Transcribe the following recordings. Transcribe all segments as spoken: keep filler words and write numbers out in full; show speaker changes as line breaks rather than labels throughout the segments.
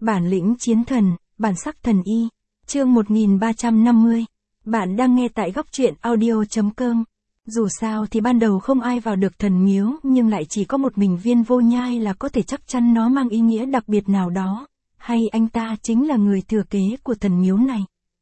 Bản lĩnh chiến thần, bản sắc thần y. Chương một nghìn ba trăm năm mươi. Bạn đang nghe tại góc truyện audio chấm com. Dù sao thì ban đầu không ai vào được thần miếu, nhưng lại chỉ có một mình Viên Vô Nhai là có thể chắc chắn nó mang ý nghĩa đặc biệt nào đó, hay anh ta chính là người thừa kế của thần miếu này.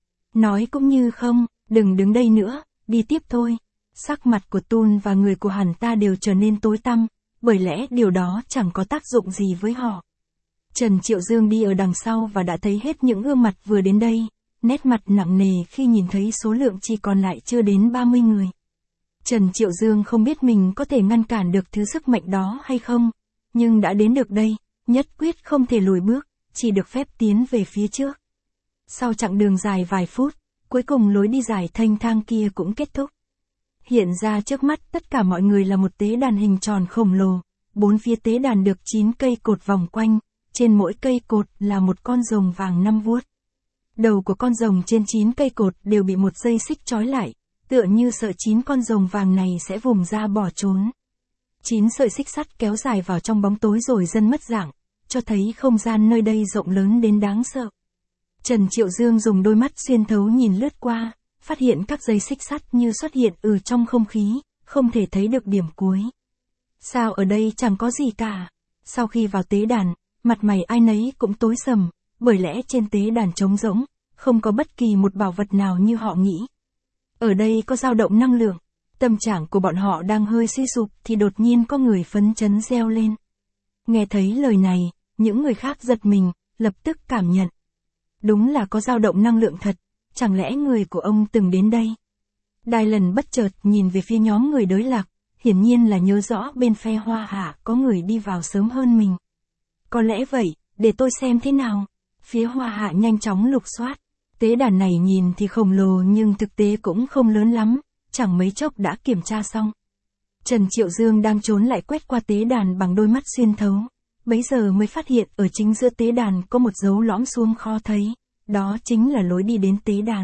Nói cũng như không, đừng đứng đây nữa, đi tiếp thôi. Sắc mặt của Tun và người của hắn ta đều trở nên tối tăm, bởi lẽ điều đó chẳng có tác dụng gì với họ. Trần Triệu Dương đi ở đằng sau và đã thấy hết những gương mặt vừa đến đây, nét mặt nặng nề khi nhìn thấy số lượng chỉ còn lại chưa đến ba mươi người. Trần Triệu Dương không biết mình có thể ngăn cản được thứ sức mạnh đó hay không, nhưng đã đến được đây, nhất quyết không thể lùi bước, chỉ được phép tiến về phía trước. Sau chặng đường dài vài phút, cuối cùng lối đi dài thênh thang kia cũng kết thúc. Hiện ra trước mắt tất cả mọi người là một tế đàn hình tròn khổng lồ, bốn phía tế đàn được chín cây cột vòng quanh, trên mỗi cây cột là một con rồng vàng năm vuốt. Đầu của con rồng trên chín cây cột đều bị một dây xích trói lại, tựa như sợ chín con rồng vàng này sẽ vùng ra bỏ trốn. Chín sợi xích sắt kéo dài vào trong bóng tối rồi dần mất dạng, cho thấy không gian nơi đây rộng lớn đến đáng sợ. Trần Triệu Dương dùng đôi mắt xuyên thấu nhìn lướt qua, phát hiện các dây xích sắt như xuất hiện ở trong không khí, không thể thấy được điểm cuối. Sao ở đây chẳng có gì cả? Sau khi vào tế đàn, mặt mày ai nấy cũng tối sầm, bởi lẽ trên tế đàn trống rỗng, không có bất kỳ một bảo vật nào như họ nghĩ. Ở đây có dao động năng lượng, tâm trạng của bọn họ đang hơi suy sụp thì đột nhiên có người phấn chấn reo lên. Nghe thấy lời này, những người khác giật mình, lập tức cảm nhận. Đúng là có dao động năng lượng thật, chẳng lẽ người của ông từng đến đây? Đài Lần bất chợt nhìn về phía nhóm người đối lạc, hiển nhiên là nhớ rõ bên phe Hoa Hạ có người đi vào sớm hơn mình. Có lẽ vậy, để tôi xem thế nào. Phía Hoa Hạ nhanh chóng lục soát. Tế đàn này nhìn thì khổng lồ nhưng thực tế cũng không lớn lắm, chẳng mấy chốc đã kiểm tra xong. Trần Triệu Dương đang trốn lại quét qua tế đàn bằng đôi mắt xuyên thấu. Bấy giờ mới phát hiện ở chính giữa tế đàn có một dấu lõm xuống khó thấy, đó chính là lối đi đến tế đàn.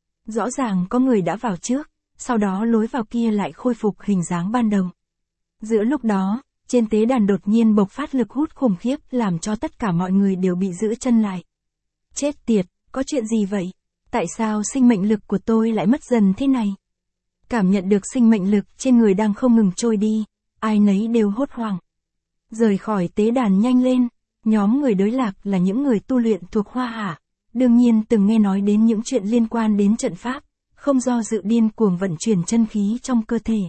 Rõ ràng có người đã vào trước, sau đó lối vào kia lại khôi phục hình dáng ban đầu. Giữa lúc đó, trên tế đàn đột nhiên bộc phát lực hút khủng khiếp làm cho tất cả mọi người đều bị giữ chân lại. Chết tiệt, có chuyện gì vậy? Tại sao sinh mệnh lực của tôi lại mất dần thế này? Cảm nhận được sinh mệnh lực trên người đang không ngừng trôi đi, ai nấy đều hốt hoảng. Rời khỏi tế đàn nhanh lên, nhóm người đối lạc là những người tu luyện thuộc Hoa Hạ, đương nhiên từng nghe nói đến những chuyện liên quan đến trận pháp, không do dự điên cuồng vận chuyển chân khí trong cơ thể.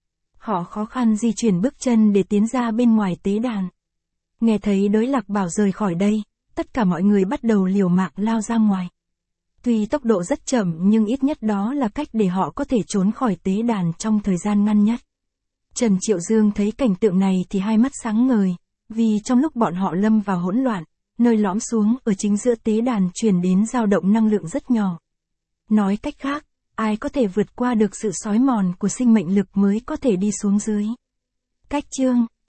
Họ khó khăn di chuyển bước chân để tiến ra bên ngoài tế đàn. Nghe thấy đối lạc bảo rời khỏi đây, tất cả mọi người bắt đầu liều mạng lao ra ngoài. Tuy tốc độ rất chậm nhưng ít nhất đó là cách để họ có thể trốn khỏi tế đàn trong thời gian ngắn nhất. Trần Triệu Dương thấy cảnh tượng này thì hai mắt sáng ngời, vì trong lúc bọn họ lâm vào hỗn loạn, nơi lõm xuống ở chính giữa tế đàn truyền đến dao động năng lượng rất nhỏ. Nói cách khác, ai có thể vượt qua được sự xói mòn của sinh mệnh lực mới có thể đi xuống dưới. Cách chương